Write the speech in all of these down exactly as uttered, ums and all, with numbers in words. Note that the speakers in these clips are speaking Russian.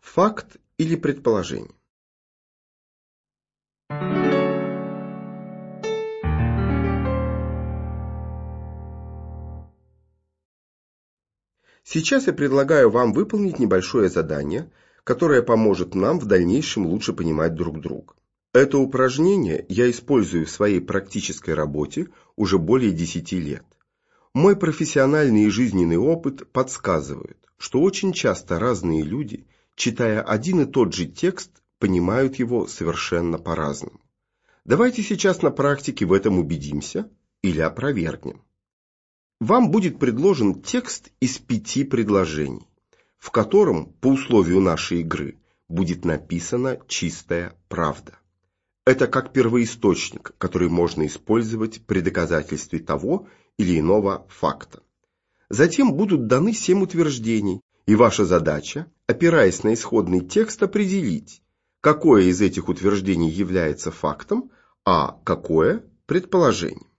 Факт или предположение? Сейчас я предлагаю вам выполнить небольшое задание, которое поможет нам в дальнейшем лучше понимать друг друга. Это упражнение я использую в своей практической работе уже более десяти лет. Мой профессиональный и жизненный опыт подсказывает, что очень часто разные люди, читая один и тот же текст, понимают его совершенно по-разному. Давайте сейчас на практике в этом убедимся или опровергнем. Вам будет предложен текст из пяти предложений, в котором, по условию нашей игры, будет написана чистая правда. Это как первоисточник, который можно использовать при доказательстве того или иного факта. Затем будут даны семь утверждений, и ваша задача, опираясь на исходный текст, определить, какое из этих утверждений является фактом, а какое – предположением.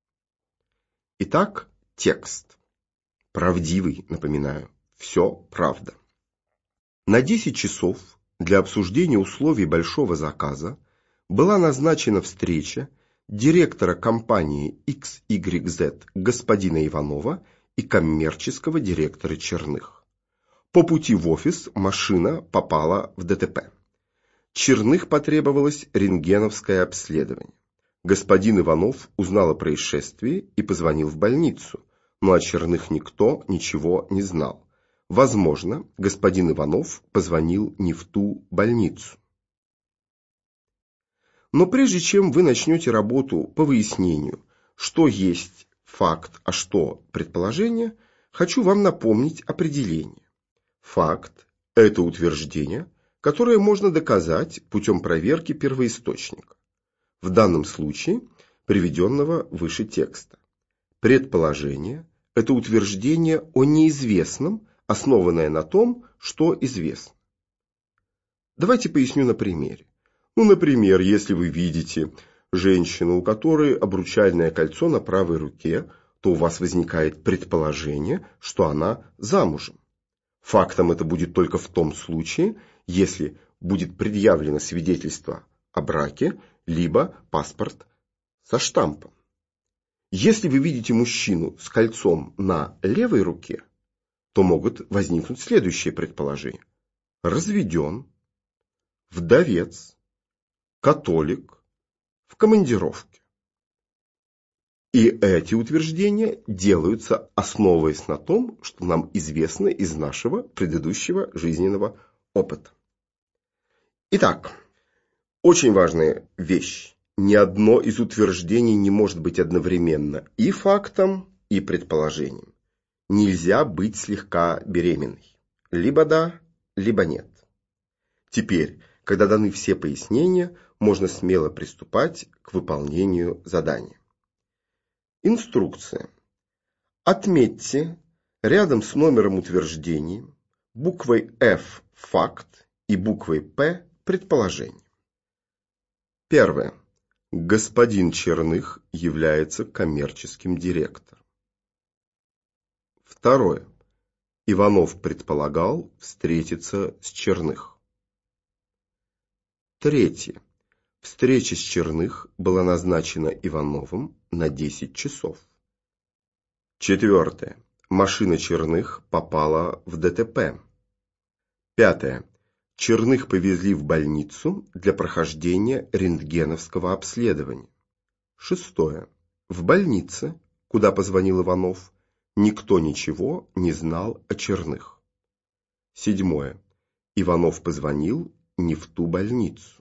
Итак, текст. Правдивый, напоминаю, все правда. На десять часов для обсуждения условий большого заказа была назначена встреча директора компании икс игрек зет господина Иванова и коммерческого директора Черных. По пути в офис машина попала в ДТП. Черных потребовалось рентгеновское обследование. Господин Иванов узнал о происшествии и позвонил в больницу, но о Черных никто ничего не знал. Возможно, господин Иванов позвонил не в ту больницу. Но прежде чем вы начнете работу по выяснению, что есть факт, а что предположение, хочу вам напомнить определение. Факт – это утверждение, которое можно доказать путем проверки первоисточника, в данном случае приведенного выше текста. Предположение – это утверждение о неизвестном, основанное на том, что известно. Давайте поясню на примере. Ну, например, если вы видите женщину, у которой обручальное кольцо на правой руке, то у вас возникает предположение, что она замужем. Фактом это будет только в том случае, если будет предъявлено свидетельство о браке, либо паспорт со штампом. Если вы видите мужчину с кольцом на левой руке, то могут возникнуть следующие предположения. Разведен, вдовец, католик, в командировке. И эти утверждения делаются, основываясь на том, что нам известно из нашего предыдущего жизненного опыта. Итак, очень важная вещь. Ни одно из утверждений не может быть одновременно и фактом, и предположением. Нельзя быть слегка беременной. Либо да, либо нет. Теперь, когда даны все пояснения, можно смело приступать к выполнению задания. Инструкция. Отметьте рядом с номером утверждений буквой F – факт и буквой P – предположение. Первое. Господин Черных является коммерческим директором. Второе. Иванов предполагал встретиться с Черных. Третье. Встреча с Черных была назначена Ивановым на десять часов. Четвертое. Машина Черных попала в ДТП. Пятое. Черных повезли в больницу для прохождения рентгеновского обследования. Шестое. В больнице, куда позвонил Иванов, никто ничего не знал о Черных. Седьмое. Иванов позвонил не в ту больницу.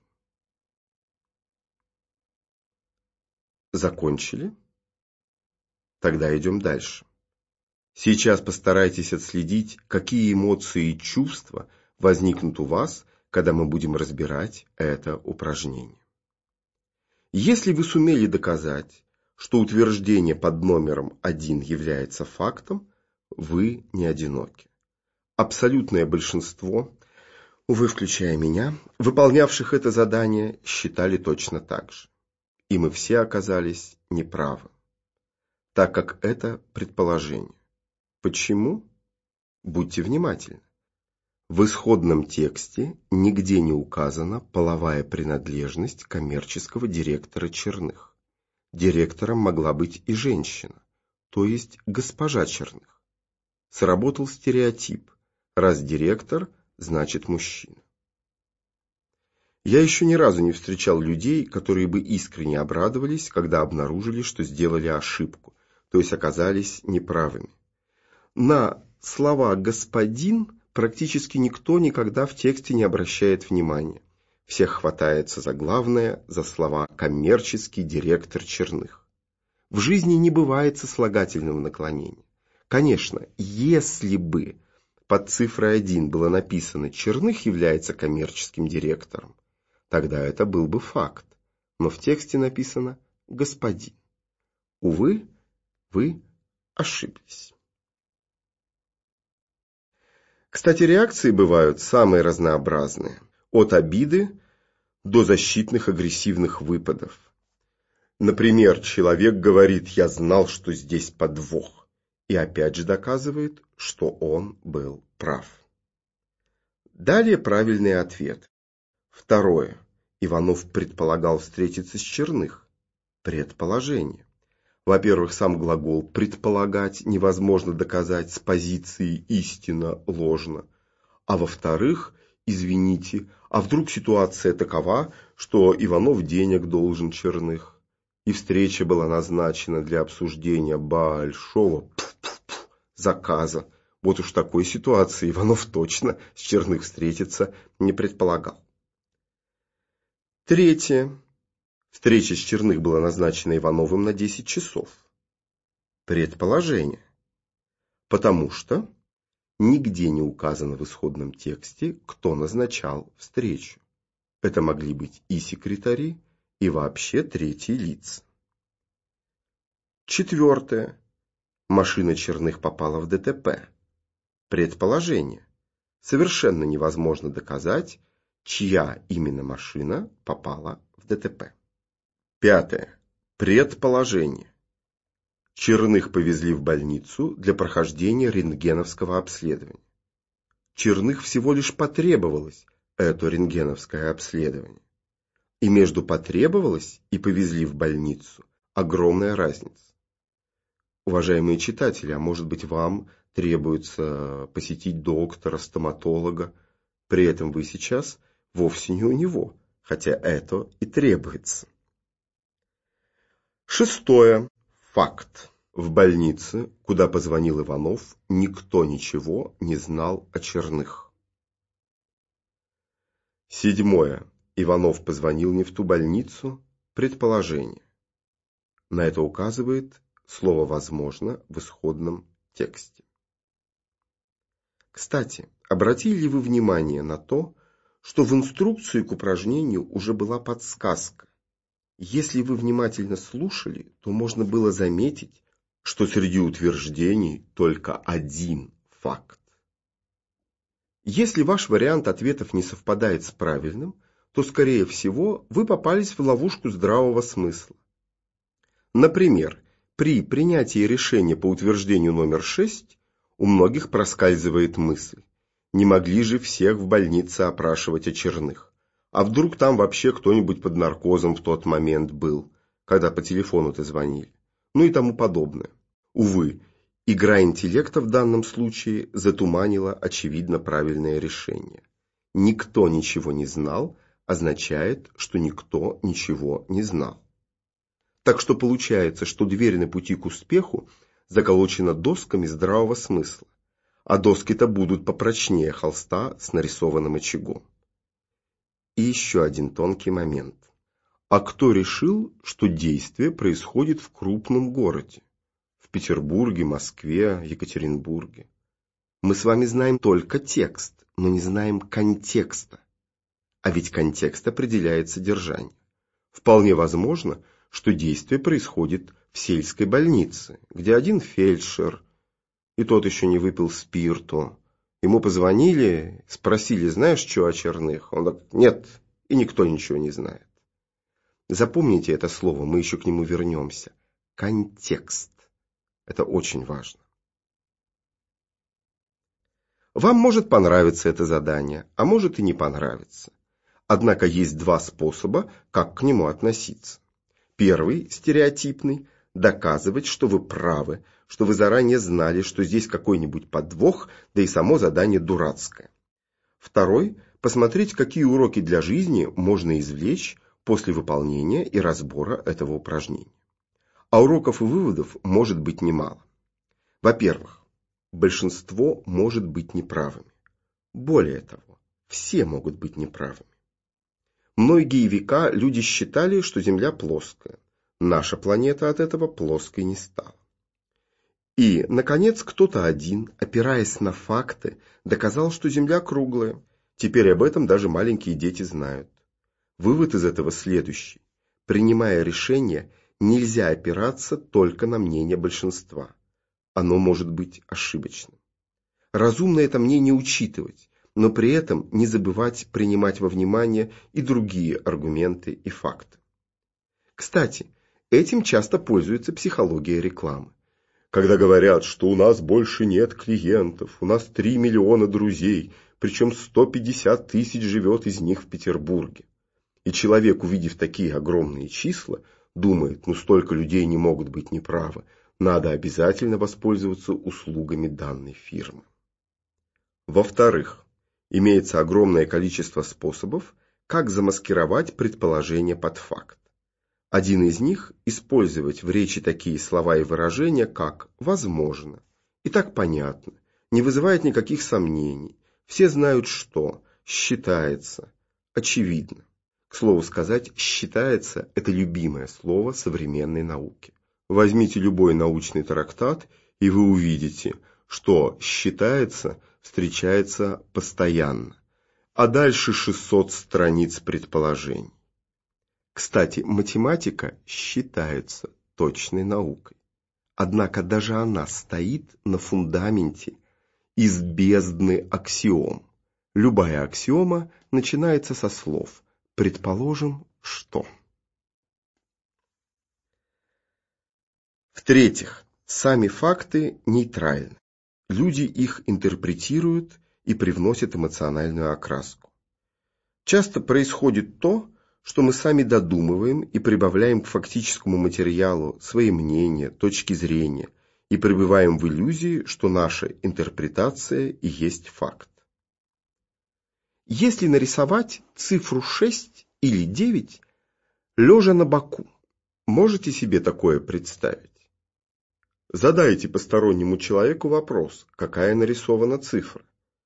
Закончили? Тогда идем дальше. Сейчас постарайтесь отследить, какие эмоции и чувства возникнут у вас, когда мы будем разбирать это упражнение. Если вы сумели доказать, что утверждение под номером один является фактом, вы не одиноки. Абсолютное большинство, увы, включая меня, выполнявших это задание, считали точно так же. И мы все оказались неправы, так как это предположение. Почему? Будьте внимательны. В исходном тексте нигде не указана половая принадлежность коммерческого директора Черных. Директором могла быть и женщина, то есть госпожа Черных. Сработал стереотип: раз директор, значит мужчина. Я еще ни разу не встречал людей, которые бы искренне обрадовались, когда обнаружили, что сделали ошибку, то есть оказались неправыми. На слова «господин» практически никто никогда в тексте не обращает внимания. Всех хватается за главное, за слова «коммерческий директор Черных». В жизни не бывает сослагательного наклонения. Конечно, если бы под цифрой один было написано «Черных является коммерческим директором», тогда это был бы факт. Но в тексте написано «господин». Увы, вы ошиблись. Кстати, реакции бывают самые разнообразные. От обиды до защитных агрессивных выпадов. Например, человек говорит: «Я знал, что здесь подвох», и опять же доказывает, что он был прав. Далее правильный ответ. Второе. Иванов предполагал встретиться с Черных. Предположение. Во-первых, сам глагол «предполагать» невозможно доказать с позиции «истина» ложно. А во-вторых, извините, а вдруг ситуация такова, что Иванов денег должен Черных, и встреча была назначена для обсуждения большого заказа. Вот уж в такой ситуации Иванов точно с Черных встретиться не предполагал. Третье. Встреча с Черных была назначена Ивановым на десять часов. Предположение. Потому что нигде не указано в исходном тексте, кто назначал встречу. Это могли быть и секретари, и вообще третьи лица. Четвертое. Машина Черных попала в ДТП. Предположение. Совершенно невозможно доказать, чья именно машина попала в ДТП. Пятое. Предположение. Черных повезли в больницу для прохождения рентгеновского обследования. Черных всего лишь потребовалось это рентгеновское обследование. И между потребовалось и повезли в больницу огромная разница. Уважаемые читатели, а может быть, вам требуется посетить доктора, стоматолога, при этом вы сейчас вовсе не у него, хотя это и требуется. Шестое. Факт. В больнице, куда позвонил Иванов, никто ничего не знал о Черных. Седьмое. Иванов позвонил не в ту больницу. Предположение. На это указывает слово «возможно» в исходном тексте. Кстати, обратили ли вы внимание на то, что в инструкции к упражнению уже была подсказка? Если вы внимательно слушали, то можно было заметить, что среди утверждений только один факт. Если ваш вариант ответов не совпадает с правильным, то, скорее всего, вы попались в ловушку здравого смысла. Например, при принятии решения по утверждению номер шесть у многих проскальзывает мысль: не могли же всех в больнице опрашивать о Черных? А вдруг там вообще кто-нибудь под наркозом в тот момент был, когда по телефону-то звонили? Ну и тому подобное. Увы, игра интеллекта в данном случае затуманила очевидно правильное решение. Никто ничего не знал означает, что никто ничего не знал. Так что получается, что дверь на пути к успеху заколочена досками здравого смысла, а доски-то будут попрочнее холста с нарисованным очагом. И еще один тонкий момент. А кто решил, что действие происходит в крупном городе? В Петербурге, Москве, Екатеринбурге. Мы с вами знаем только текст, но не знаем контекста. А ведь контекст определяет содержание. Вполне возможно, что действие происходит в сельской больнице, где один фельдшер, и тот еще не выпил спирту. Ему позвонили, спросили: знаешь, что о Черных? Он так: нет, и никто ничего не знает. Запомните это слово, мы еще к нему вернемся. Контекст. Это очень важно. Вам может понравиться это задание, а может и не понравиться. Однако есть два способа, как к нему относиться. Первый, стереотипный, доказывать, что вы правы, что вы заранее знали, что здесь какой-нибудь подвох, да и само задание дурацкое. Второй, посмотреть, какие уроки для жизни можно извлечь после выполнения и разбора этого упражнения. А уроков и выводов может быть немало. Во-первых, большинство может быть неправыми. Более того, все могут быть неправыми. Многие века люди считали, что Земля плоская. Наша планета от этого плоской не стала. И, наконец, кто-то один, опираясь на факты, доказал, что Земля круглая. Теперь об этом даже маленькие дети знают. Вывод из этого следующий. Принимая решение, нельзя опираться только на мнение большинства. Оно может быть ошибочным. Разумно это мнение учитывать, но при этом не забывать принимать во внимание и другие аргументы и факты. Кстати, этим часто пользуется психология рекламы. Когда говорят, что у нас больше нет клиентов, у нас три миллиона друзей, причем сто пятьдесят тысяч живет из них в Петербурге. И человек, увидев такие огромные числа, думает, ну столько людей не могут быть неправы, надо обязательно воспользоваться услугами данной фирмы. Во-вторых, имеется огромное количество способов, как замаскировать предположение под факт. Один из них – использовать в речи такие слова и выражения, как «возможно». И так понятно, не вызывает никаких сомнений. Все знают, что «считается», «очевидно». К слову сказать, «считается» – это любимое слово современной науки. Возьмите любой научный трактат, и вы увидите, что «считается» встречается постоянно. А дальше шестьсот страниц предположений. Кстати, математика считается точной наукой. Однако даже она стоит на фундаменте из бездны аксиом. Любая аксиома начинается со слов «предположим, что». В-третьих, сами факты нейтральны. Люди их интерпретируют и привносят эмоциональную окраску. Часто происходит то, что мы сами додумываем и прибавляем к фактическому материалу свои мнения, точки зрения и пребываем в иллюзии, что наша интерпретация и есть факт. Если нарисовать цифру шесть или девять, лежа на боку, можете себе такое представить? Задайте постороннему человеку вопрос, какая нарисована цифра.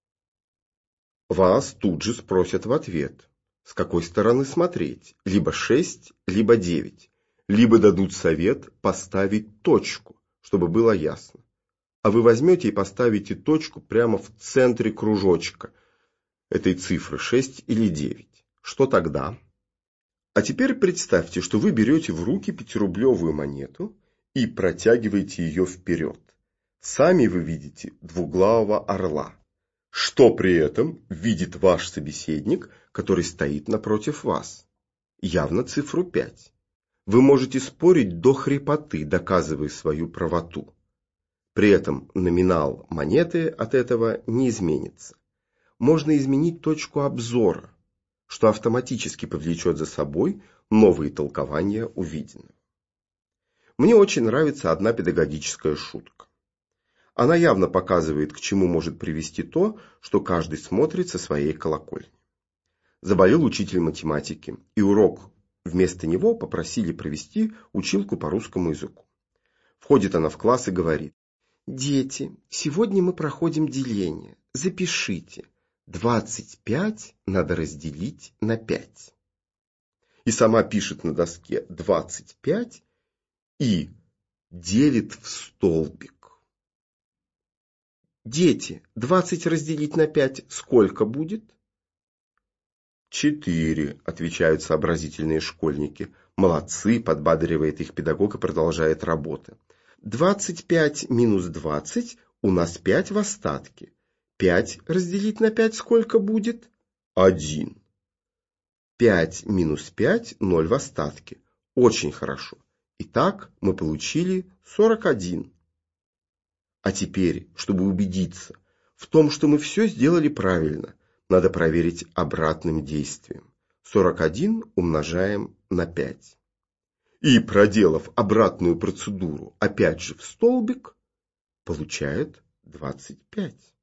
Вас тут же спросят в ответ, с какой стороны смотреть, либо шесть, либо девять, либо дадут совет поставить точку, чтобы было ясно. А вы возьмете и поставите точку прямо в центре кружочка этой цифры шесть или девять. Что тогда? А теперь представьте, что вы берете в руки пятирублевую монету и протягиваете ее вперед. Сами вы видите двуглавого орла. Что при этом видит ваш собеседник, который стоит напротив вас? Явно цифру пять. Вы можете спорить до хрипоты, доказывая свою правоту. При этом номинал монеты от этого не изменится. Можно изменить точку обзора, что автоматически повлечет за собой новые толкования увиденного. Мне очень нравится одна педагогическая шутка. Она явно показывает, к чему может привести то, что каждый смотрит со своей колокольни. Заболел учитель математики, и урок вместо него попросили провести училку по русскому языку. Входит она в класс и говорит: «Дети, сегодня мы проходим деление. Запишите. двадцать пять надо разделить на пять». И сама пишет на доске двадцать пять и делит в столбик. Дети, двадцать разделить на пять сколько будет? Четыре, отвечают сообразительные школьники. Молодцы, подбадривает их педагог и продолжает работу. двадцать пять минус двадцать, у нас пять в остатке. пять разделить на пять сколько будет? один. пять минус пять, ноль в остатке. Очень хорошо. Итак, мы получили сорок один. А теперь, чтобы убедиться, В том, что мы все сделали правильно, надо проверить обратным действием. сорок один умножаем на пять. И, проделав обратную процедуру опять же в столбик, получают двадцать пять.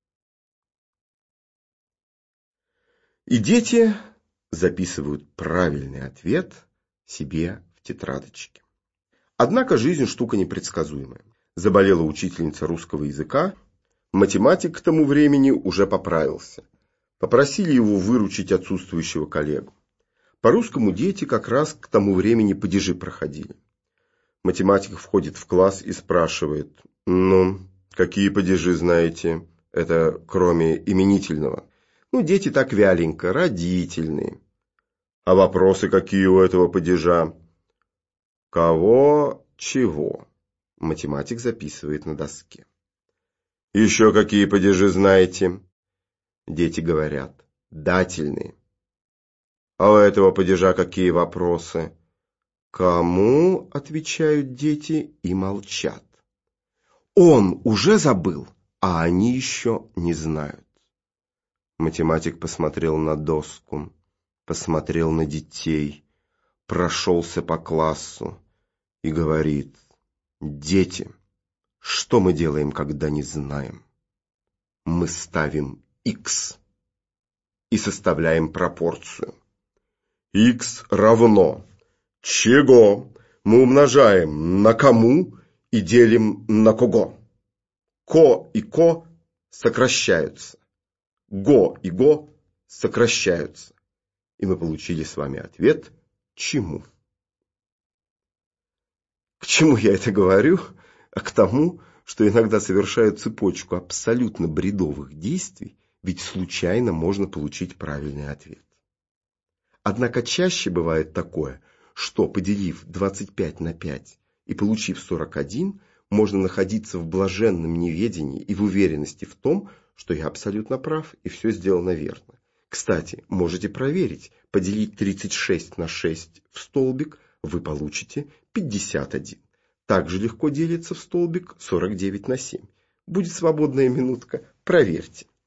И дети записывают правильный ответ себе в тетрадочке. Однако жизнь штука непредсказуемая. Заболела учительница русского языка, математик к тому времени уже поправился. Попросили его выручить отсутствующего коллегу. По русскому дети как раз к тому времени падежи проходили. Математик входит в класс и спрашивает: «Ну, какие падежи знаете? Это кроме именительного». Ну, дети так вяленько, родительные. А вопросы какие у этого падежа? Кого, чего? Математик записывает на доске. Еще какие падежи знаете? Дети говорят: дательные. А у этого падежа какие вопросы? Кому, отвечают дети и молчат. Он уже забыл, а они еще не знают. Математик посмотрел на доску, посмотрел на детей, прошелся по классу и говорит: дети, что мы делаем, когда не знаем? Мы ставим х и составляем пропорцию. Х равно чего мы умножаем на кому и делим на кого. Ко и ко сокращаются. Го и го сокращаются. И мы получили с вами ответ чему. К чему я это говорю? А к тому, что иногда совершают цепочку абсолютно бредовых действий, ведь случайно можно получить правильный ответ. Однако чаще бывает такое, что, поделив двадцать пять на пять и получив сорок один, можно находиться в блаженном неведении и в уверенности в том, что я абсолютно прав и все сделано верно. Кстати, можете проверить. Поделить тридцать шесть на шесть в столбик, вы получите пятьдесят один. Также легко делится в столбик сорок девять на семь. Будет свободная минутка, проверьте.